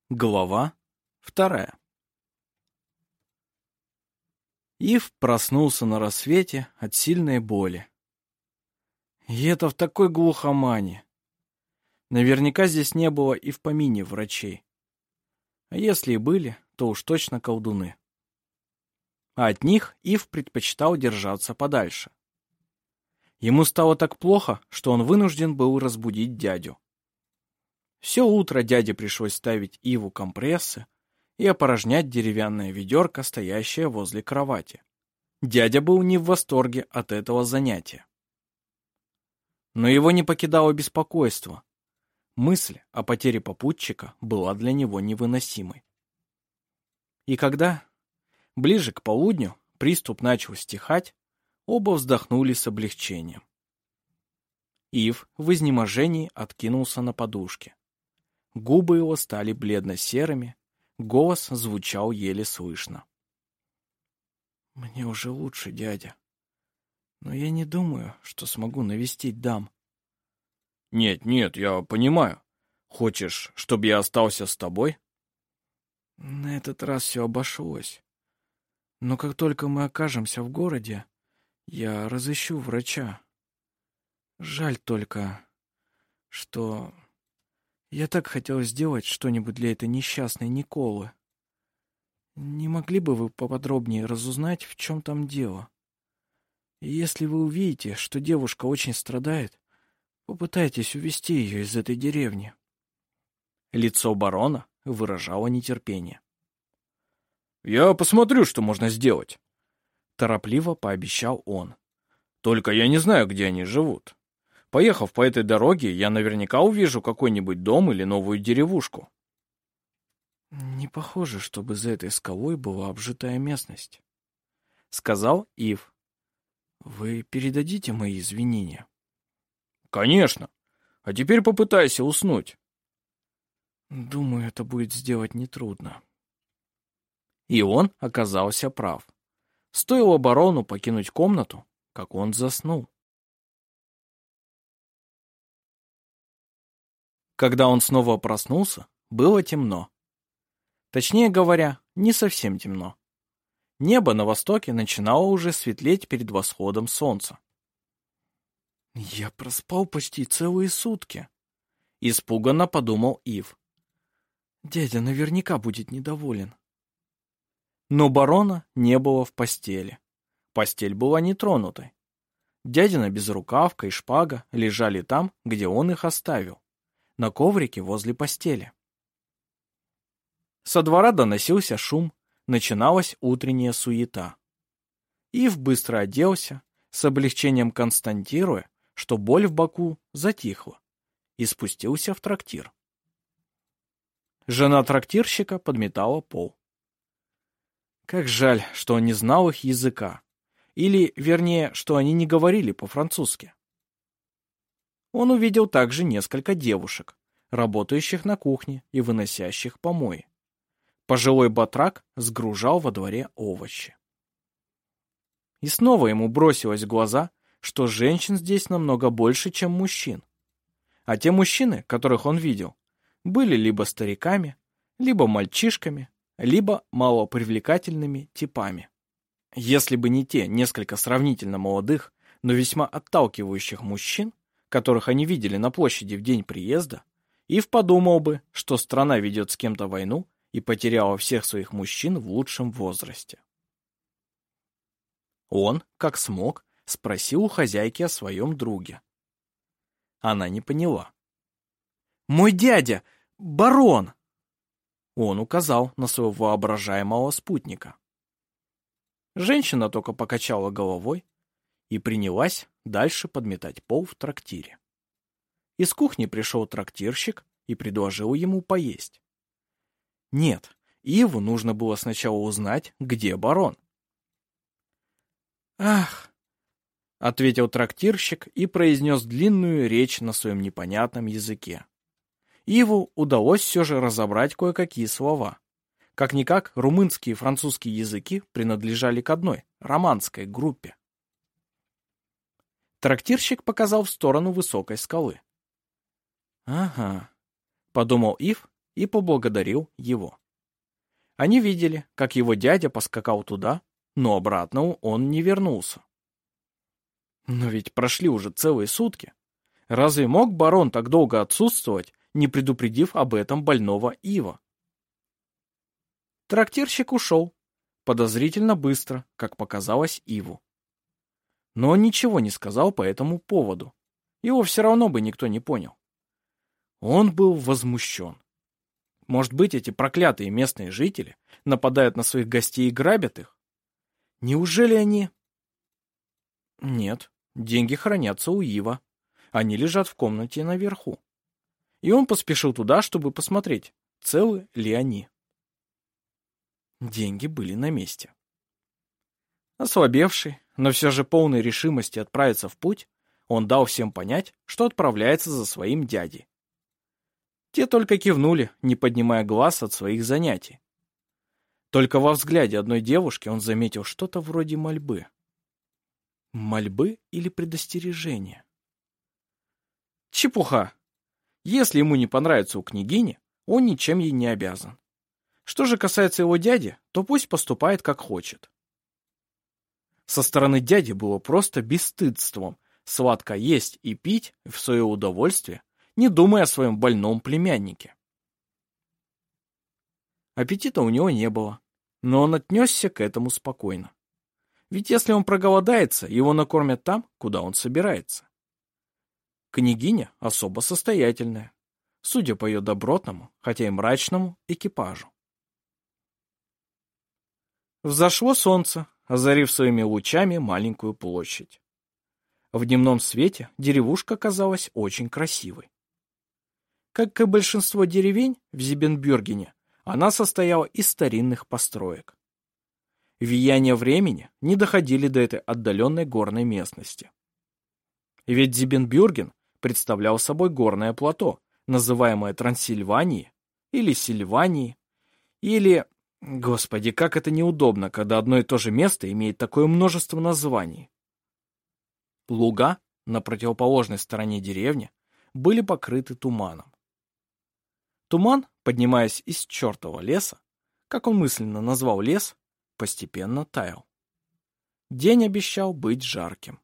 Глава 2. Ив проснулся на рассвете от сильной боли. И это в такой глухомане. Наверняка здесь не было и в помине врачей. А если и были, то уж точно колдуны. А от них Ив предпочитал держаться подальше. Ему стало так плохо, что он вынужден был разбудить дядю. Все утро дяде пришлось ставить Иву компрессы и опорожнять деревянное ведерко, стоящее возле кровати. Дядя был не в восторге от этого занятия. Но его не покидало беспокойство. Мысль о потере попутчика была для него невыносимой. И когда, ближе к полудню, приступ начал стихать, оба вздохнули с облегчением. Ив в изнеможении откинулся на подушке. Губы его стали бледно-серыми, голос звучал еле слышно. «Мне уже лучше, дядя, но я не думаю, что смогу навестить дам». «Нет, я понимаю. Хочешь, чтобы я остался с тобой?» «На этот раз все обошлось. Но как только мы окажемся в городе, я разыщу врача. Жаль только, что... Я так хотел сделать что-нибудь для этой несчастной Николы. Не могли бы вы поподробнее разузнать, в чем там дело? И если вы увидите, что девушка очень страдает, попытайтесь увезти ее из этой деревни». Лицо барона выражало нетерпение. «Я посмотрю, что можно сделать», — торопливо пообещал он. «Только я не знаю, где они живут. Поехав по этой дороге, я наверняка увижу какой-нибудь дом или новую деревушку». «Не похоже, чтобы за этой скалой была обжитая местность», — сказал Ив. «Вы передадите мои извинения?» «Конечно. А теперь попытайся уснуть». «Думаю, это будет сделать нетрудно». И он оказался прав. Стоило барону покинуть комнату, как он заснул. Когда он снова проснулся, было темно. Точнее говоря, не совсем темно. Небо на востоке начинало уже светлеть перед восходом солнца. «Я проспал почти целые сутки», — испуганно подумал Ив. «Дядя наверняка будет недоволен». Но барона не было в постели. Постель была нетронутой. Дядина безрукавка и шпага лежали там, где он их оставил, на коврике возле постели. Со двора доносился шум, начиналась утренняя суета. Ив быстро оделся, с облегчением констатируя, что боль в боку затихла, и спустился в трактир. Жена трактирщика подметала пол. Как жаль, что он не знал их языка, или, вернее, что они не говорили по-французски. Он увидел также несколько девушек, работающих на кухне и выносящих помои. Пожилой батрак сгружал во дворе овощи. И снова ему бросилось в глаза, что женщин здесь намного больше, чем мужчин. А те мужчины, которых он видел, были либо стариками, либо мальчишками, либо малопривлекательными типами. Если бы не те несколько сравнительно молодых, но весьма отталкивающих мужчин, которых они видели на площади в день приезда, Ив подумал бы, что страна ведет с кем-то войну и потеряла всех своих мужчин в лучшем возрасте. Он, как смог, спросил у хозяйки о своем друге. Она не поняла. «Мой дядя! Барон!» Он указал на своего воображаемого спутника. Женщина только покачала головой и принялась дальше подметать пол в трактире. Из кухни пришел трактирщик и предложил ему поесть. Нет, Иву нужно было сначала узнать, где барон. «Ах!» — ответил трактирщик и произнес длинную речь на своем непонятном языке. Иву удалось все же разобрать кое-какие слова. Как-никак, румынский и французский языки принадлежали к одной, романской группе. Трактирщик показал в сторону высокой скалы. «Ага», — подумал Ив и поблагодарил его. Они видели, как его дядя поскакал туда, но обратно он не вернулся. Но ведь прошли уже целые сутки. Разве мог барон так долго отсутствовать, не предупредив об этом больного Ива? Трактирщик ушел, подозрительно быстро, как показалось Иву. Но он ничего не сказал по этому поводу. Его все равно бы никто не понял. Он был возмущен. Может быть, эти проклятые местные жители нападают на своих гостей и грабят их? Неужели они... Нет, деньги хранятся у Ива. Они лежат в комнате наверху. И он поспешил туда, чтобы посмотреть, целы ли они. Деньги были на месте. Ослабевший, но все же полной решимости отправиться в путь, он дал всем понять, что отправляется за своим дядей. Те только кивнули, не поднимая глаз от своих занятий. Только во взгляде одной девушки он заметил что-то вроде мольбы. Мольбы или предостережения? Чепуха. Если ему не понравится у княгини, он ничем ей не обязан. Что же касается его дяди, то пусть поступает как хочет. Со стороны дяди было просто бесстыдством сладко есть и пить в свое удовольствие, не думая о своем больном племяннике. Аппетита у него не было, но он отнесся к этому спокойно. Ведь если он проголодается, его накормят там, куда он собирается. Княгиня особо состоятельная, судя по ее добротному, хотя и мрачному, экипажу. Взошло солнце, озарив своими лучами маленькую площадь. В дневном свете деревушка казалась очень красивой. Как и большинство деревень в Зибенбюргене, она состояла из старинных построек. Влияния времени не доходили до этой отдаленной горной местности. Ведь Зибенбюрген представлял собой горное плато, называемое Трансильванией, или Сильванией, или... Господи, как это неудобно, когда одно и то же место имеет такое множество названий. Луга на противоположной стороне деревни были покрыты туманом. Туман, поднимаясь из чертова леса, как он мысленно назвал лес, постепенно таял. День обещал быть жарким.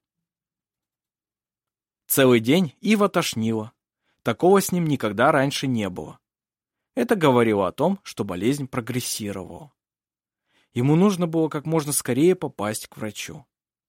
Целый день Ива тошнило. Такого с ним никогда раньше не было. Это говорило о том, что болезнь прогрессировала. Ему нужно было как можно скорее попасть к врачу.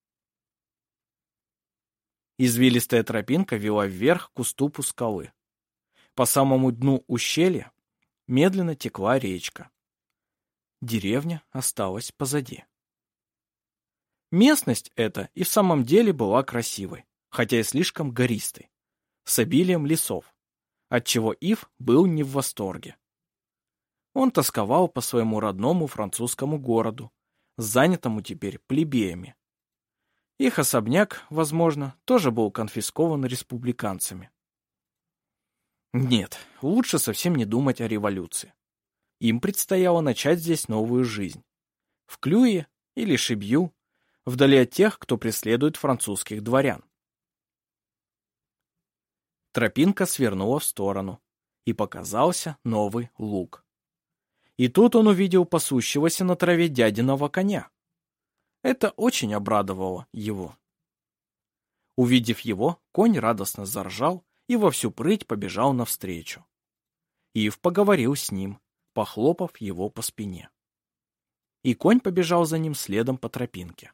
Извилистая тропинка вела вверх к уступу скалы. По самому дну ущелья медленно текла речка. Деревня осталась позади. Местность эта и в самом деле была красивой, хотя и слишком гористой, с обилием лесов, отчего Ив был не в восторге. Он тосковал по своему родному французскому городу, занятому теперь плебеями. Их особняк, возможно, тоже был конфискован республиканцами. Нет, лучше совсем не думать о революции. Им предстояло начать здесь новую жизнь. В Клюе или Шибью, вдали от тех, кто преследует французских дворян. Тропинка свернула в сторону, и показался новый луг. И тут он увидел пасущегося на траве дядиного коня. Это очень обрадовало его. Увидев его, конь радостно заржал и во всю прыть побежал навстречу. Ив поговорил с ним, похлопав его по спине. И конь побежал за ним следом по тропинке.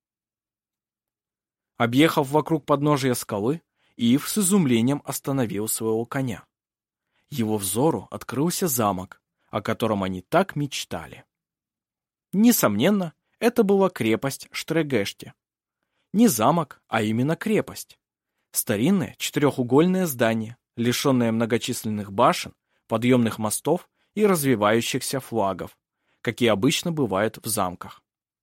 Объехав вокруг подножия скалы, Ив с изумлением остановил своего коня. Его взору открылся замок, о котором они так мечтали. Несомненно, это была крепость Штрегеште. Не замок, а именно крепость. Старинное четырехугольное здание, лишенное многочисленных башен, подъемных мостов и развивающихся флагов, какие обычно бывают в замках.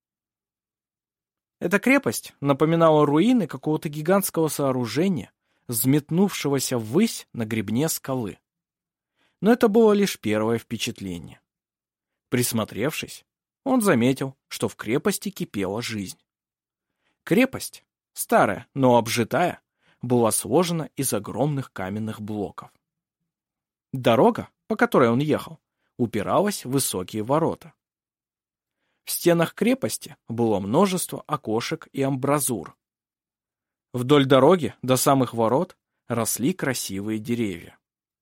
Эта крепость напоминала руины какого-то гигантского сооружения, взметнувшегося ввысь на гребне скалы. Но это было лишь первое впечатление. Присмотревшись, он заметил, что в крепости кипела жизнь. Крепость, старая, но обжитая, была сложена из огромных каменных блоков. Дорога, по которой он ехал, упиралась в высокие ворота. В стенах крепости было множество окошек и амбразур. Вдоль дороги до самых ворот росли красивые деревья.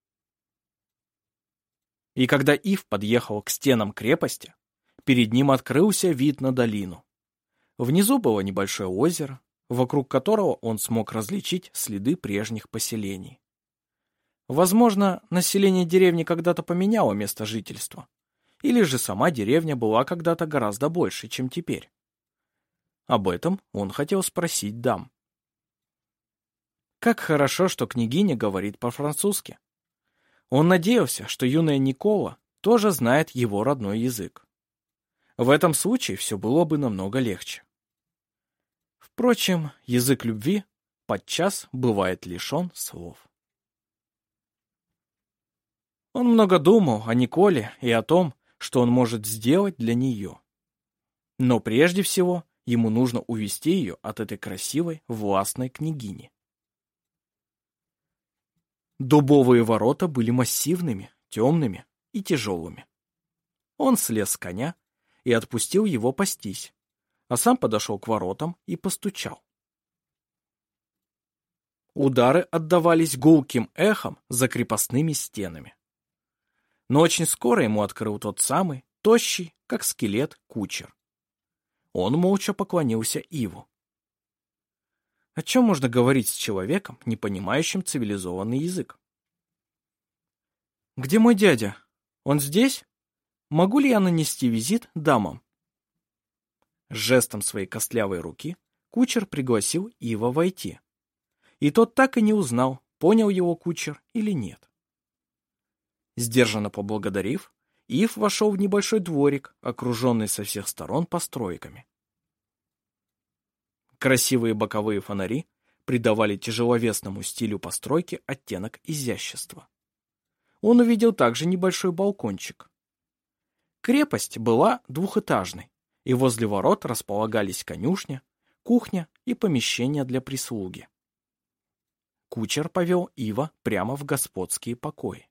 И когда Ив подъехал к стенам крепости, перед ним открылся вид на долину. Внизу было небольшое озеро, вокруг которого он смог различить следы прежних поселений. Возможно, население деревни когда-то поменяло место жительства, или же сама деревня была когда-то гораздо больше, чем теперь. Об этом он хотел спросить дам. Как хорошо, что княгиня говорит по-французски. Он надеялся, что юная Никола тоже знает его родной язык. В этом случае все было бы намного легче. Впрочем, язык любви подчас бывает лишен слов. Он много думал о Николе и о том, что он может сделать для нее. Но прежде всего ему нужно увести ее от этой красивой, властной княгини. Дубовые ворота были массивными, темными и тяжелыми. Он слез с коня и отпустил его пастись, а сам подошел к воротам и постучал. Удары отдавались гулким эхом за крепостными стенами. Но очень скоро ему открыл тот самый, тощий, как скелет, кучер. Он молча поклонился Иву. О чем можно говорить с человеком, не понимающим цивилизованный язык? «Где мой дядя? Он здесь? Могу ли я нанести визит дамам?» С жестом своей костлявой руки кучер пригласил Ива войти. И тот так и не узнал, понял его кучер или нет. Сдержанно поблагодарив, Ив вошел в небольшой дворик, окруженный со всех сторон постройками. Красивые боковые фонари придавали тяжеловесному стилю постройки оттенок изящества. Он увидел также небольшой балкончик. Крепость была двухэтажной, и возле ворот располагались конюшня, кухня и помещения для прислуги. Кучер повел Ива прямо в господские покои.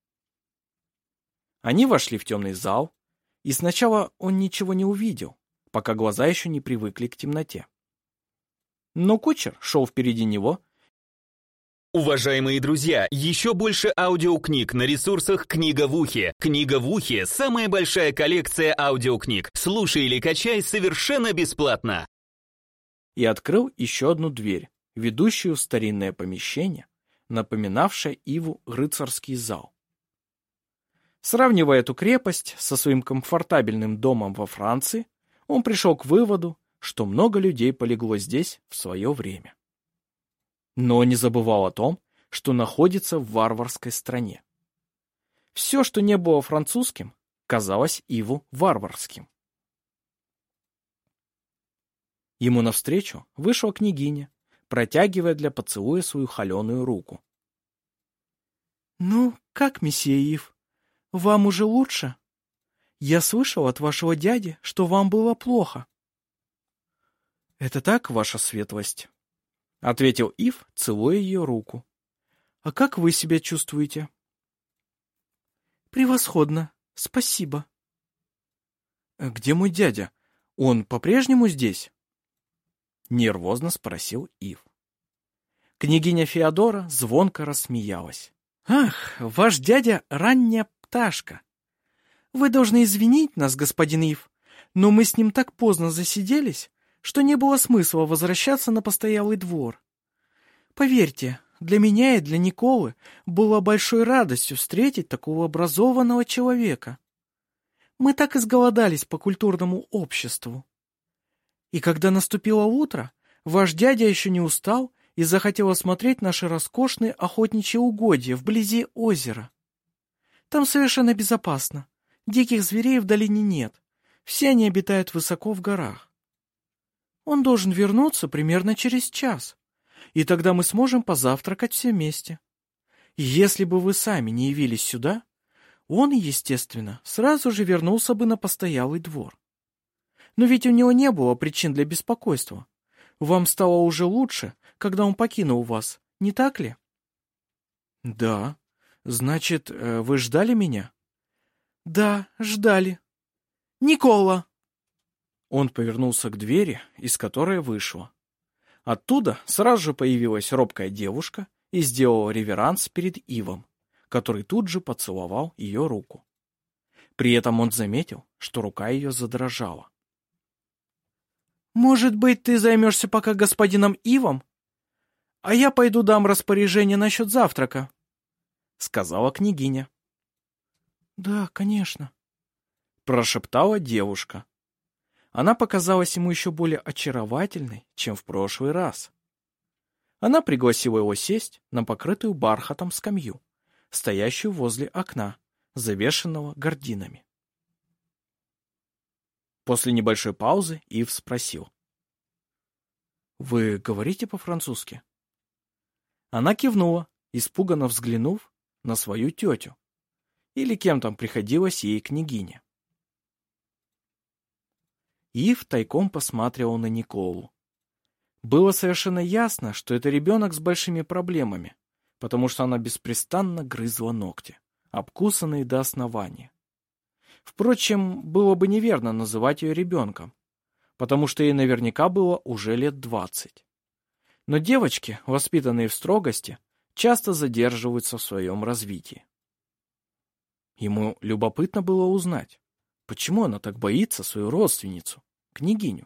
Они вошли в темный зал, и сначала он ничего не увидел, пока глаза еще не привыкли к темноте. Но кучер шел впереди него. Уважаемые друзья, еще больше аудиокниг на ресурсах «Книга в ухе». «Книга в ухе» — самая большая коллекция аудиокниг. Слушай или качай совершенно бесплатно. И открыл еще одну дверь, ведущую в старинное помещение, напоминавшее Иву рыцарский зал. Сравнивая эту крепость со своим комфортабельным домом во Франции, он пришел к выводу, что много людей полегло здесь в свое время. Но не забывал о том, что находится в варварской стране. Все, что не было французским, казалось Иву варварским. Ему навстречу вышла княгиня, протягивая для поцелуя свою холеную руку. «Ну, как, месье Ив? Вам уже лучше? Я слышал от вашего дяди, что вам было плохо». «Это так, ваша светлость», — ответил Ив, целуя ее руку. «А как вы себя чувствуете?» «Превосходно, спасибо». «Где мой дядя? Он по-прежнему здесь?» — нервозно спросил Ив. Княгиня Феодора звонко рассмеялась. «Ах, ваш дядя ранняя пташка! Вы должны извинить нас, господин Ив, но мы с ним так поздно засиделись, что не было смысла возвращаться на постоялый двор. Поверьте, для меня и для Николы было большой радостью встретить такого образованного человека. Мы так изголодались по культурному обществу. И когда наступило утро, ваш дядя еще не устал и захотел осмотреть наши роскошные охотничьи угодья вблизи озера. Там совершенно безопасно. Диких зверей в долине нет. Все они обитают высоко в горах. Он должен вернуться примерно через час, и тогда мы сможем позавтракать все вместе. И если бы вы сами не явились сюда, он, естественно, сразу же вернулся бы на постоялый двор. Но ведь у него не было причин для беспокойства. Вам стало уже лучше, когда он покинул вас, не так ли? Да, Значит, вы ждали меня? Да, ждали. Никола! Он повернулся к двери, из которой вышла. Оттуда сразу же появилась робкая девушка и сделала реверанс перед Ивом, который тут же поцеловал ее руку. При этом он заметил, что рука ее задрожала. «Может быть, ты займешься пока господином Ивом? А я пойду дам распоряжение насчет завтрака», — сказала княгиня. «Да, конечно», — прошептала девушка. Она показалась ему еще более очаровательной, чем в прошлый раз. Она пригласила его сесть на покрытую бархатом скамью, стоящую возле окна, завешенного гардинами. После небольшой паузы Ив спросил: «Вы говорите по-французски?» Она кивнула, испуганно взглянув на свою тетю, или кем там приходилось ей княгиня. Ив тайком посматривал на Николу. Было совершенно ясно, что это ребенок с большими проблемами, потому что она беспрестанно грызла ногти, обкусанные до основания. Впрочем, было бы неверно называть ее ребенком, потому что ей наверняка было уже лет 20. Но девочки, воспитанные в строгости, часто задерживаются в своем развитии. Ему любопытно было узнать, почему она так боится свою родственницу, княгиню.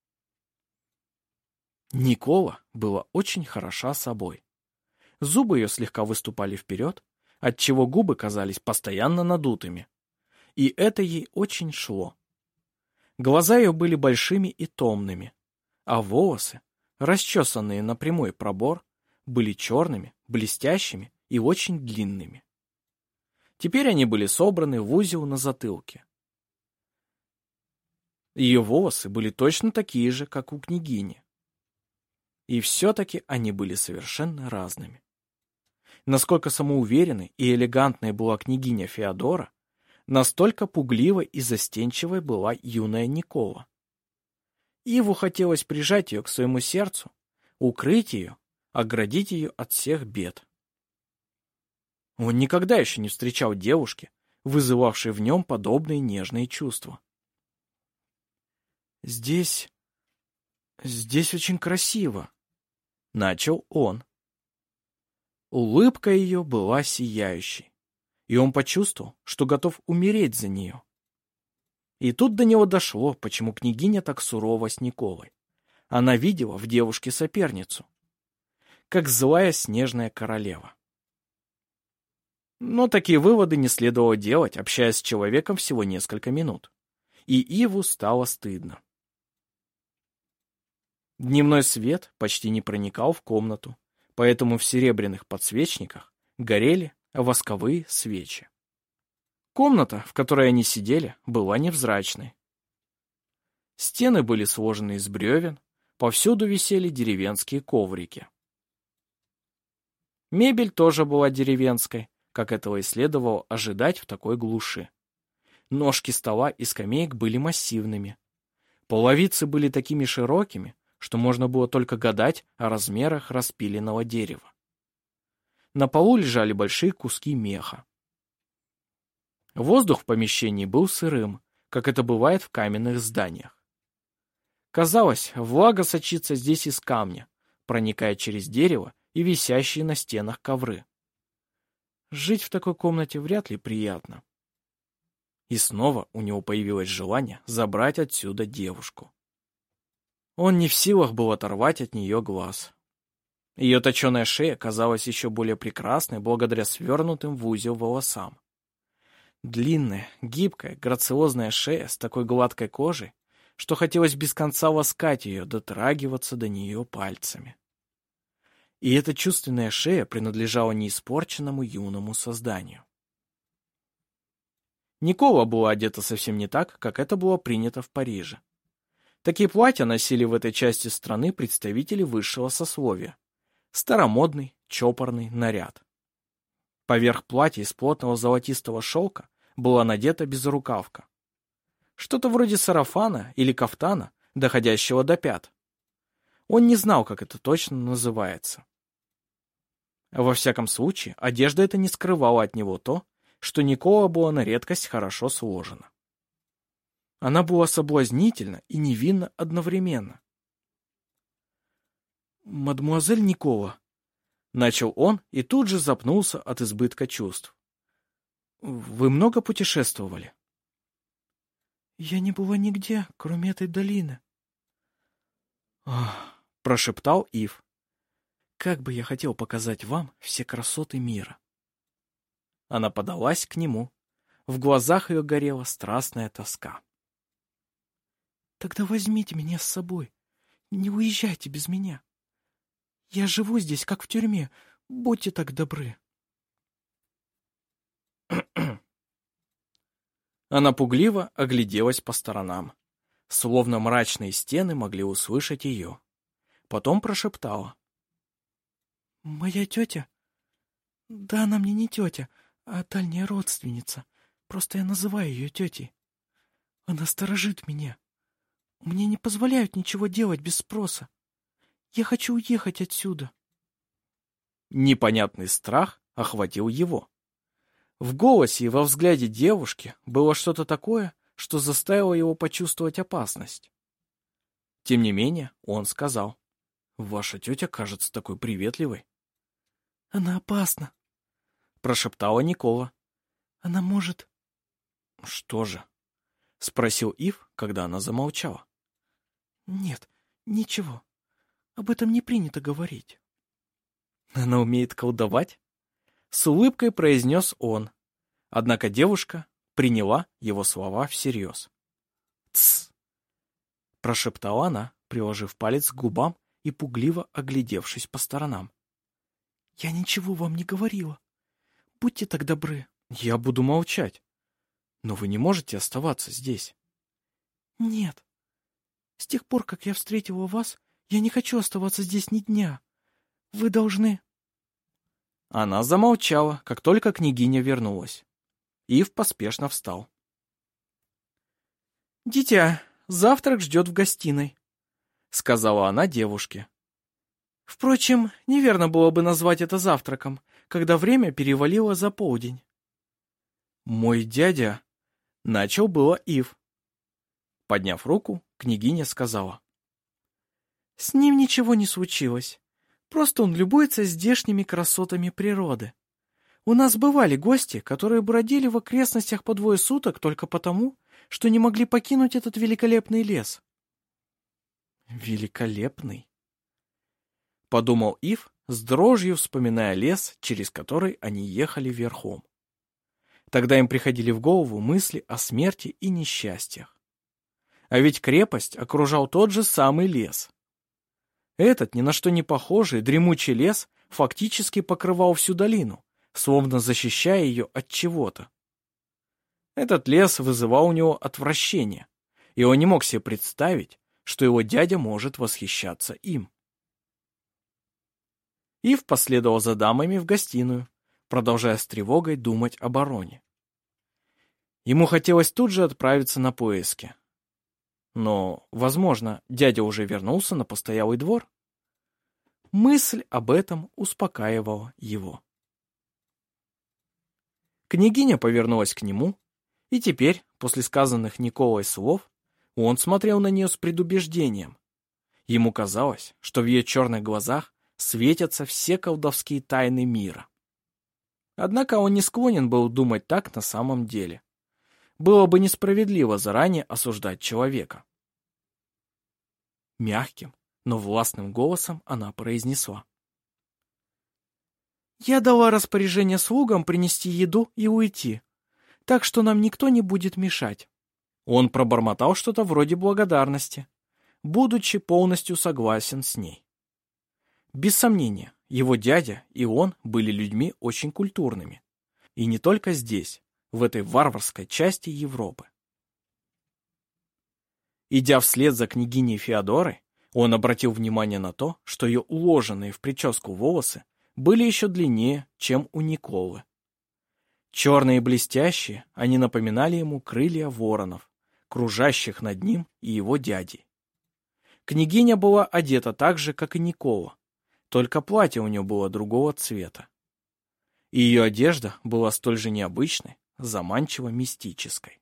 Никола была очень хороша собой. Зубы ее слегка выступали вперед, отчего губы казались постоянно надутыми. И это ей очень шло. Глаза ее были большими и томными, а волосы, расчесанные на прямой пробор, были черными, блестящими и очень длинными. Теперь они были собраны в узел на затылке. Ее волосы были точно такие же, как у княгини. И все-таки они были совершенно разными. Насколько самоуверенной и элегантной была княгиня Феодора, настолько пугливой и застенчивой была юная Никола. Иву хотелось прижать ее к своему сердцу, укрыть ее, оградить ее от всех бед. Он никогда еще не встречал девушки, вызывавшей в нем подобные нежные чувства. «Здесь очень красиво», — начал он. Улыбка ее была сияющей, и он почувствовал, что готов умереть за нее. И тут до него дошло, почему княгиня так сурова с Николой. Она видела в девушке соперницу, как злая снежная королева. Но такие выводы не следовало делать, общаясь с человеком всего несколько минут. И Иву стало стыдно. Дневной свет почти не проникал в комнату, поэтому в серебряных подсвечниках горели восковые свечи. Комната, в которой они сидели, была невзрачной. Стены были сложены из бревен, повсюду висели деревенские коврики. Мебель тоже была деревенской, как этого и следовало ожидать в такой глуши. Ножки стола и скамеек были массивными. Половицы были такими широкими, что можно было только гадать о размерах распиленного дерева. На полу лежали большие куски меха. Воздух в помещении был сырым, как это бывает в каменных зданиях. Казалось, влага сочится здесь из камня, проникая через дерево и висящие на стенах ковры. Жить в такой комнате вряд ли приятно. И снова у него появилось желание забрать отсюда девушку. Он не в силах был оторвать от нее глаз. Ее точеная шея казалась еще более прекрасной благодаря свернутым в узел волосам. Длинная, гибкая, грациозная шея с такой гладкой кожей, что хотелось без конца ласкать ее, дотрагиваться до нее пальцами. И эта чувственная шея принадлежала неиспорченному юному созданию. Никола была одета совсем не так, как это было принято в Париже. Такие платья носили в этой части страны представители высшего сословия. Старомодный, чопорный наряд. Поверх платья из плотного золотистого шелка была надета безрукавка. Что-то вроде сарафана или кафтана, доходящего до пят. Он не знал, как это точно называется. Во всяком случае, одежда эта не скрывала от него то, что Никола была на редкость хорошо сложена. Она была соблазнительна и невинна одновременно. «Мадемуазель Никола», — начал он и тут же запнулся от избытка чувств. «Вы много путешествовали?» «Я не была нигде, кроме этой долины». «Ах», — прошептал Ив. «Как бы я хотел показать вам все красоты мира». Она подалась к нему. В глазах ее горела страстная тоска. «Тогда возьмите меня с собой. Не уезжайте без меня. Я живу здесь, как в тюрьме. Будьте так добры». Она пугливо огляделась по сторонам, словно мрачные стены могли услышать ее. Потом прошептала. «Моя тетя? Да она мне не тетя, а дальняя родственница. Просто я называю ее тетей. Она сторожит меня. Мне не позволяют ничего делать без спроса. Я хочу уехать отсюда». Непонятный страх охватил его. В голосе и во взгляде девушки было что-то такое, что заставило его почувствовать опасность. Тем не менее, он сказал: «Ваша тетя кажется такой приветливой». «Она опасна», — прошептала Никола. «Она может...» «Что же?» — спросил Ив, когда она замолчала. «Нет, ничего. Об этом не принято говорить». «Она умеет колдовать?» С улыбкой произнес он. Однако девушка приняла его слова всерьез. «Тсс!» — прошептала она, приложив палец к губам и пугливо оглядевшись по сторонам. «Я ничего вам не говорила. Будьте так добры». «Я буду молчать. Но вы не можете оставаться здесь». «Нет. С тех пор, как я встретила вас, я не хочу оставаться здесь ни дня. Вы должны...» Она замолчала, как только княгиня вернулась. Ив поспешно встал. «Дитя, завтрак ждет в гостиной», — сказала она девушке. «Впрочем, неверно было бы назвать это завтраком, когда время перевалило за полдень». «Мой дядя...» — начал было Ив. Подняв руку, княгиня сказала. «С ним ничего не случилось. Просто он любуется здешними красотами природы. У нас бывали гости, которые бродили в окрестностях по 2 суток только потому, что не могли покинуть этот великолепный лес». «Великолепный?» — подумал Ив, с дрожью вспоминая лес, через который они ехали верхом. Тогда им приходили в голову мысли о смерти и несчастьях. А ведь крепость окружал тот же самый лес. Этот ни на что не похожий дремучий лес фактически покрывал всю долину, словно защищая ее от чего-то. Этот лес вызывал у него отвращение, и он не мог себе представить, что его дядя может восхищаться им. Ив последовал за дамами в гостиную, продолжая с тревогой думать о бароне. Ему хотелось тут же отправиться на поиски. Но, возможно, дядя уже вернулся на постоялый двор. Мысль об этом успокаивала его. Княгиня повернулась к нему, и теперь, после сказанных Николой слов, он смотрел на нее с предубеждением. Ему казалось, что в ее черных глазах светятся все колдовские тайны мира. Однако он не склонен был думать так на самом деле. Было бы несправедливо заранее осуждать человека. Мягким, но властным голосом она произнесла. «Я дала распоряжение слугам принести еду и уйти, так что нам никто не будет мешать». Он пробормотал что-то вроде благодарности, будучи полностью согласен с ней. Без сомнения, его дядя и он были людьми очень культурными. И не только здесь, в этой варварской части Европы. Идя вслед за княгиней Феодорой, он обратил внимание на то, что ее уложенные в прическу волосы были еще длиннее, чем у Николы. Черные и блестящие, они напоминали ему крылья воронов, кружащих над ним и его дядей. Княгиня была одета так же, как и Никола, только платье у нее было другого цвета. И ее одежда была столь же необычной, заманчиво-мистической.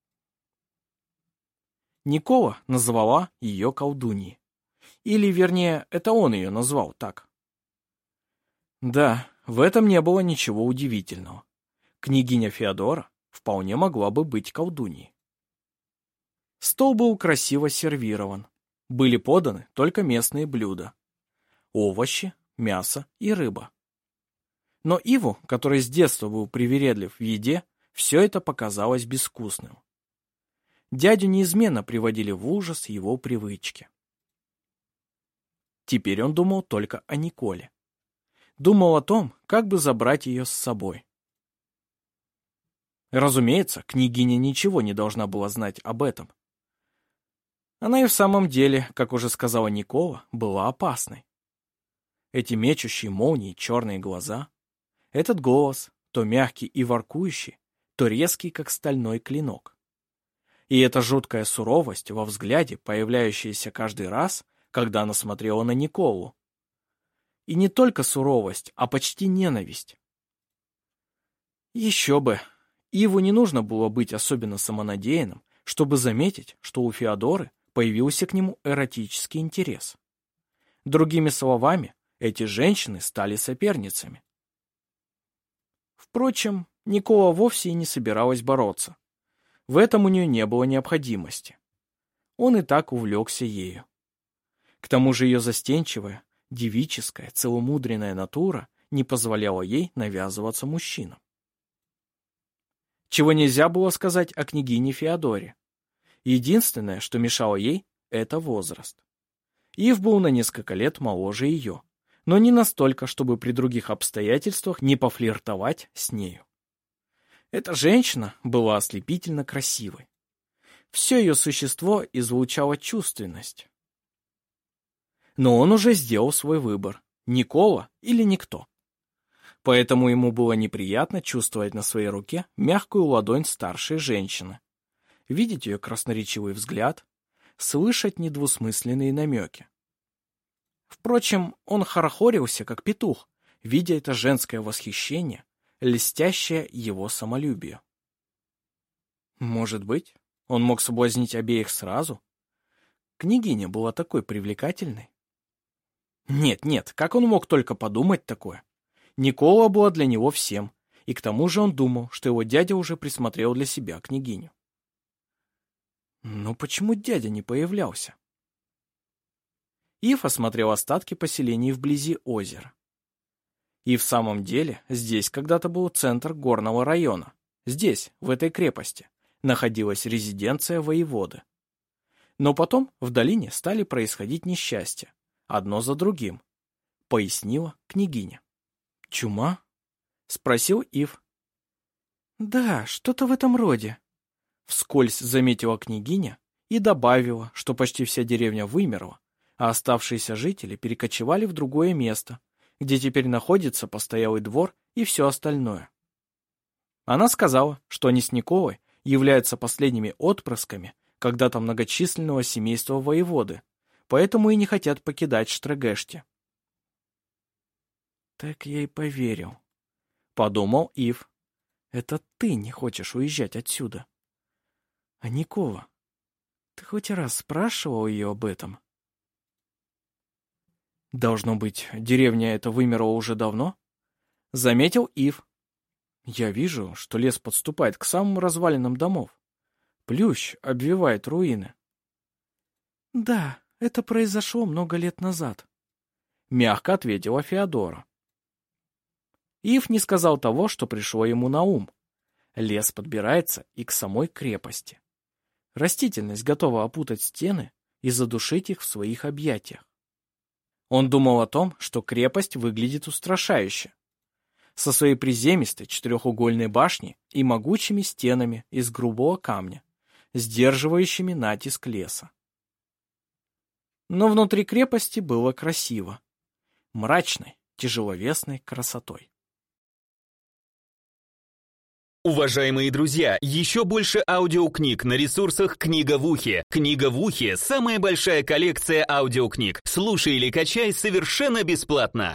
Никола назвала ее колдуньей. Или, вернее, это он ее назвал так. Да, в этом не было ничего удивительного. Княгиня Феодора вполне могла бы быть колдуньей. Стол был красиво сервирован. Были поданы только местные блюда. Овощи, мясо и рыба. Но Иву, который с детства был привередлив в еде, все это показалось безвкусным. Дядю неизменно приводили в ужас его привычки. Теперь он думал только о Николе. Думал о том, как бы забрать ее с собой. Разумеется, княгиня ничего не должна была знать об этом. Она и в самом деле, как уже сказала Никола, была опасной. Эти мечущие молнии черные глаза, этот голос, то мягкий и воркующий, то резкий, как стальной клинок. И эта жуткая суровость во взгляде, появляющаяся каждый раз, когда она смотрела на Николу. И не только суровость, а почти ненависть. Еще бы, Иву не нужно было быть особенно самонадеянным, чтобы заметить, что у Феодоры появился к нему эротический интерес. Другими словами, эти женщины стали соперницами. Впрочем, Никола вовсе и не собиралась бороться. В этом у нее не было необходимости. Он и так увлекся ею. К тому же ее застенчивая, девическая, целомудренная натура не позволяла ей навязываться мужчинам. Чего нельзя было сказать о княгине Феодоре. Единственное, что мешало ей, это возраст. Ив был на несколько лет моложе ее, но не настолько, чтобы при других обстоятельствах не пофлиртовать с нею. Эта женщина была ослепительно красивой. Все ее существо излучало чувственность. Но он уже сделал свой выбор – Никола или никто. Поэтому ему было неприятно чувствовать на своей руке мягкую ладонь старшей женщины, видеть ее красноречивый взгляд, слышать недвусмысленные намеки. Впрочем, он хорохорился, как петух, видя это женское восхищение, льстящее его самолюбию. Может быть, он мог соблазнить обеих сразу? Княгиня была такой привлекательной. Нет, как он мог только подумать такое? Никола была для него всем, и к тому же он думал, что его дядя уже присмотрел для себя княгиню. Но почему дядя не появлялся? Ив осмотрел остатки поселений вблизи озера. И в самом деле здесь когда-то был центр горного района. Здесь, в этой крепости, находилась резиденция воеводы. Но потом в долине стали происходить несчастья, одно за другим, пояснила княгиня. «Чума?» — спросил Ив. «Да, что-то в этом роде», — вскользь заметила княгиня и добавила, что почти вся деревня вымерла, а оставшиеся жители перекочевали в другое место, где теперь находится постоялый двор и все остальное. Она сказала, что они с Николой являются последними отпрысками когда-то многочисленного семейства воеводы, поэтому и не хотят покидать Штрегешти. «Так я и поверил», — подумал Ив. «Это ты не хочешь уезжать отсюда. А Никола, ты хоть раз спрашивал ее об этом?» «Должно быть, деревня эта вымерла уже давно?» — заметил Ив. «Я вижу, что лес подступает к самым развалинам домов. Плющ обвивает руины». «Да, это произошло много лет назад», — мягко ответила Феодора. Ив не сказал того, что пришло ему на ум. Лес подбирается и к самой крепости. Растительность готова опутать стены и задушить их в своих объятиях. Он думал о том, что крепость выглядит устрашающе. Со своей приземистой четырехугольной башней и могучими стенами из грубого камня, сдерживающими натиск леса. Но внутри крепости было красиво, мрачной, тяжеловесной красотой. Уважаемые друзья, еще больше аудиокниг на ресурсах «Книга в ухе». «Книга в ухе» — самая большая коллекция аудиокниг. Слушай или качай совершенно бесплатно.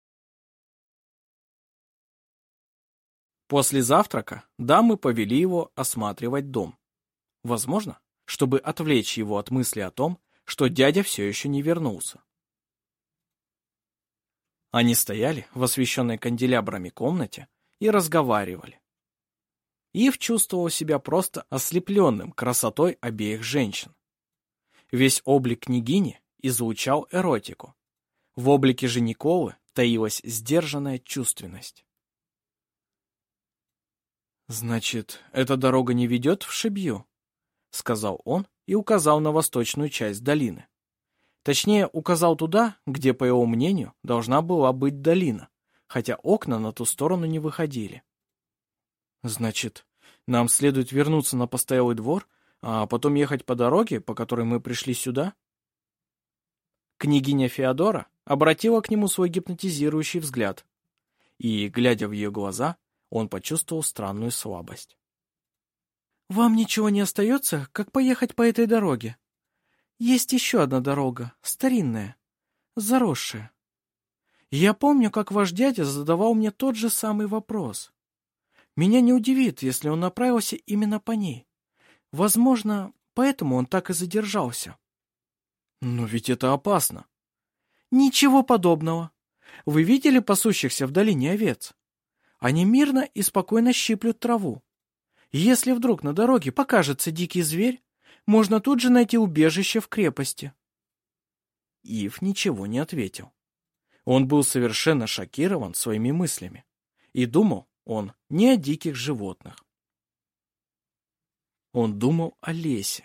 После завтрака дамы повели его осматривать дом. Возможно, чтобы отвлечь его от мысли о том, что дядя все еще не вернулся. Они стояли в освещенной канделябрами комнате и разговаривали. Ив чувствовал себя просто ослепленным красотой обеих женщин. Весь облик княгини излучал эротику. В облике же Николы таилась сдержанная чувственность. «Значит, эта дорога не ведет в Шибью?» — сказал он и указал на восточную часть долины. Точнее, указал туда, где, по его мнению, должна была быть долина, хотя окна на ту сторону не выходили. «Значит, нам следует вернуться на постоялый двор, а потом ехать по дороге, по которой мы пришли сюда?» Княгиня Феодора обратила к нему свой гипнотизирующий взгляд, и, глядя в ее глаза, он почувствовал странную слабость. «Вам ничего не остается, как поехать по этой дороге. Есть еще одна дорога, старинная, заросшая. Я помню, как ваш дядя задавал мне тот же самый вопрос. Меня не удивит, если он направился именно по ней. Возможно, поэтому он так и задержался». «Но ведь это опасно». «Ничего подобного. Вы видели пасущихся в долине овец? Они мирно и спокойно щиплют траву. Если вдруг на дороге покажется дикий зверь, можно тут же найти убежище в крепости». Ив ничего не ответил. Он был совершенно шокирован своими мыслями и думал он не о диких животных. Он думал о лесе.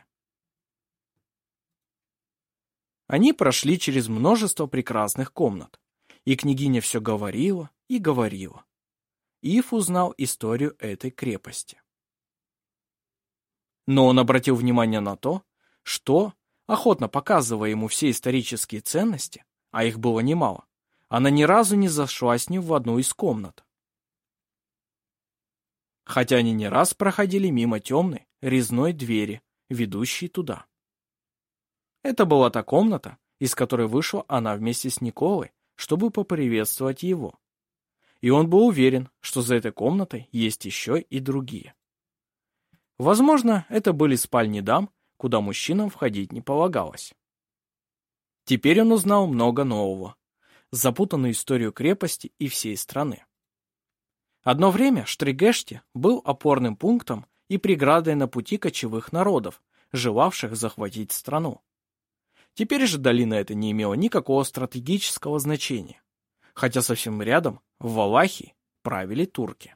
Они прошли через множество прекрасных комнат, и княгиня все говорила и говорила. Ив узнал историю этой крепости. Но он обратил внимание на то, что, охотно показывая ему все исторические ценности, а их было немало, она ни разу не зашла с ним в одну из комнат. Хотя они не раз проходили мимо темной резной двери, ведущей туда. Это была та комната, из которой вышла она вместе с Николой, чтобы поприветствовать его. И он был уверен, что за этой комнатой есть еще и другие. Возможно, это были спальни дам, куда мужчинам входить не полагалось. Теперь он узнал много нового, запутанную историю крепости и всей страны. Одно время Штригешти был опорным пунктом и преградой на пути кочевых народов, желавших захватить страну. Теперь же долина эта не имела никакого стратегического значения, хотя совсем рядом, в Валахии, правили турки.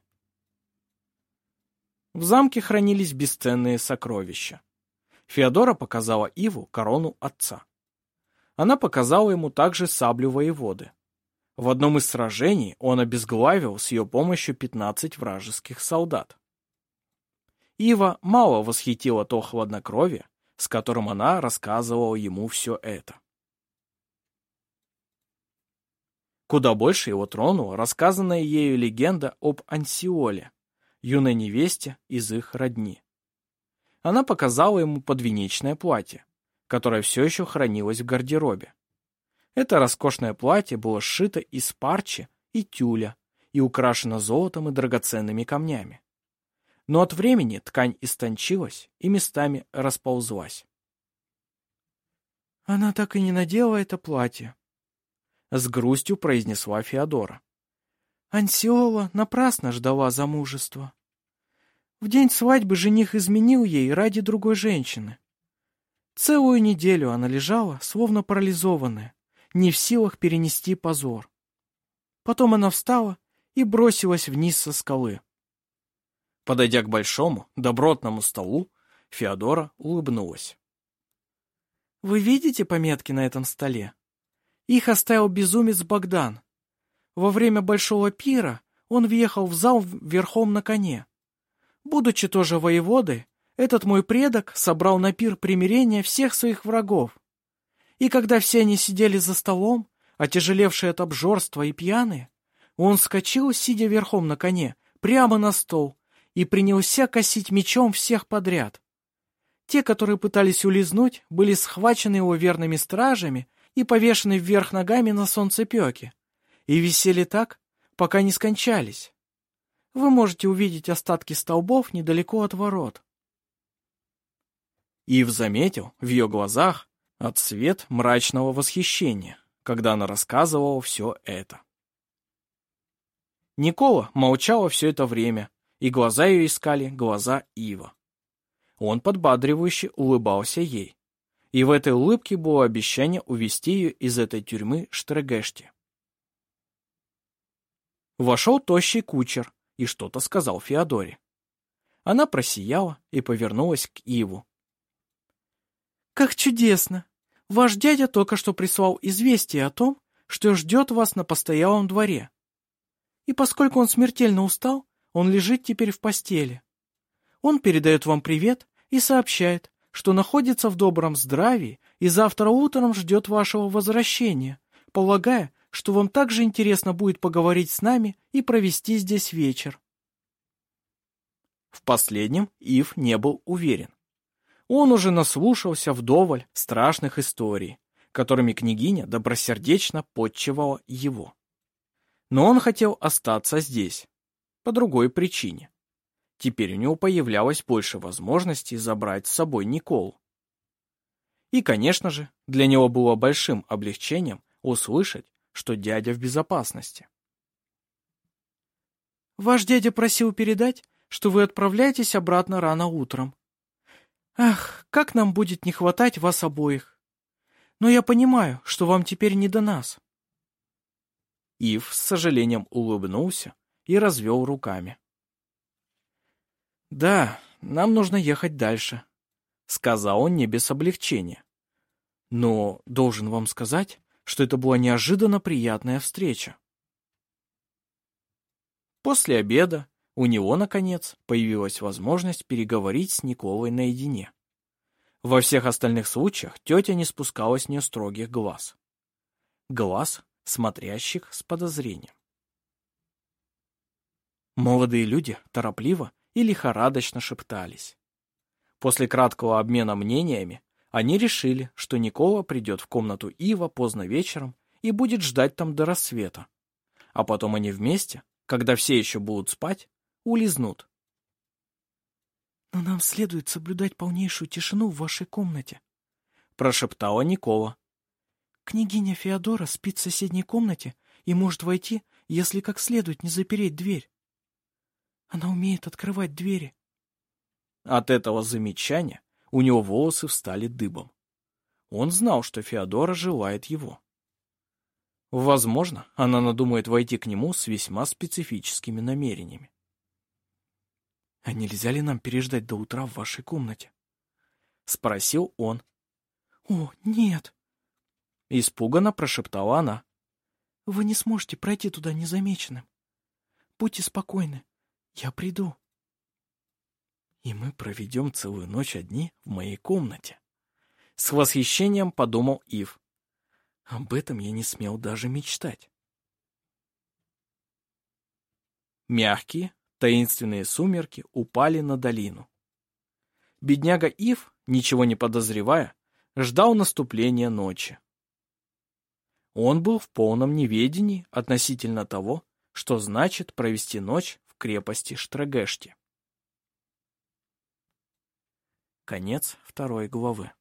В замке хранились бесценные сокровища. Феодора показала Иву корону отца. Она показала ему также саблю воеводы. В одном из сражений он обезглавил с ее помощью 15 вражеских солдат. Ива мало восхитила то хладнокровие, с которым она рассказывала ему все это. Куда больше его тронула рассказанная ею легенда об Ансиоле, юной невесте из их родни. Она показала ему подвенечное платье, которое все еще хранилось в гардеробе. Это роскошное платье было сшито из парчи и тюля и украшено золотом и драгоценными камнями. Но от времени ткань истончилась и местами расползлась. «Она так и не надела это платье», — с грустью произнесла Феодора. «Ансиола напрасно ждала замужества. В день свадьбы жених изменил ей ради другой женщины. Целую неделю она лежала, словно парализованная, не в силах перенести позор. Потом она встала и бросилась вниз со скалы». Подойдя к большому, добротному столу, Феодора улыбнулась. «Вы видите пометки на этом столе? Их оставил безумец Богдан. Во время большого пира он въехал в зал верхом на коне. Будучи тоже воеводой, этот мой предок собрал на пир примирения всех своих врагов. И когда все они сидели за столом, отяжелевшие от обжорства и пьяные, он вскочил, сидя верхом на коне, прямо на стол, и принялся косить мечом всех подряд. Те, которые пытались улизнуть, были схвачены его верными стражами и повешены вверх ногами на солнцепёке, и висели так, пока не скончались. Вы можете увидеть остатки столбов недалеко от ворот. Ив заметил в ее глазах отсвет мрачного восхищения, когда она рассказывала все это. Никола молчала все это время, и глаза ее искали глаза Ива. Он подбадривающе улыбался ей, и в этой улыбке было обещание увести ее из этой тюрьмы Штрегешти. Вошел тощий кучер и что-то сказал Феодоре. Она просияла и повернулась к Иву. «Как чудесно! Ваш дядя только что прислал известие о том, что ждет вас на постоялом дворе. И поскольку он смертельно устал, он лежит теперь в постели. Он передает вам привет и сообщает, что находится в добром здравии и завтра утром ждет вашего возвращения, полагая, что вам также интересно будет поговорить с нами и провести здесь вечер». В последнем Ив не был уверен. Он уже наслушался вдоволь страшных историй, которыми княгиня добросердечно подчевала его. Но он хотел остаться здесь, по другой причине. Теперь у него появлялось больше возможностей забрать с собой Николу. И, конечно же, для него было большим облегчением услышать, что дядя в безопасности. «Ваш дядя просил передать, что вы отправляетесь обратно рано утром. Ах, как нам будет не хватать вас обоих! Но я понимаю, что вам теперь не до нас». Ив с сожалением улыбнулся и развел руками. «Да, нам нужно ехать дальше», — сказал он не без облегчения. «Но должен вам сказать, что это была неожиданно приятная встреча». После обеда у него, наконец, появилась возможность переговорить с Николой наедине. Во всех остальных случаях тетя не спускала с нее строгих глаз. Глаз, смотрящих с подозрением. Молодые люди торопливо и лихорадочно шептались. После краткого обмена мнениями они решили, что Никола придет в комнату Ива поздно вечером и будет ждать там до рассвета, а потом они вместе, когда все еще будут спать, улизнут. «Но нам следует соблюдать полнейшую тишину в вашей комнате», — прошептала Никола. «Княгиня Феодора спит в соседней комнате и может войти, если как следует не запереть дверь. Она умеет открывать двери». От этого замечания у него волосы встали дыбом. Он знал, что Феодора желает его. Возможно, она надумает войти к нему с весьма специфическими намерениями. «А нельзя ли нам переждать до утра в вашей комнате?» — спросил он. «О, нет!» — испуганно прошептала она. «Вы не сможете пройти туда незамеченным. Будьте спокойны, я приду». «И мы проведем целую ночь одни в моей комнате», — с восхищением подумал Ив. Об этом я не смел даже мечтать. Мягкие, таинственные сумерки упали на долину. Бедняга Ив, ничего не подозревая, ждал наступления ночи. Он был в полном неведении относительно того, что значит провести ночь в крепости Штрегешти. Конец 2 главы.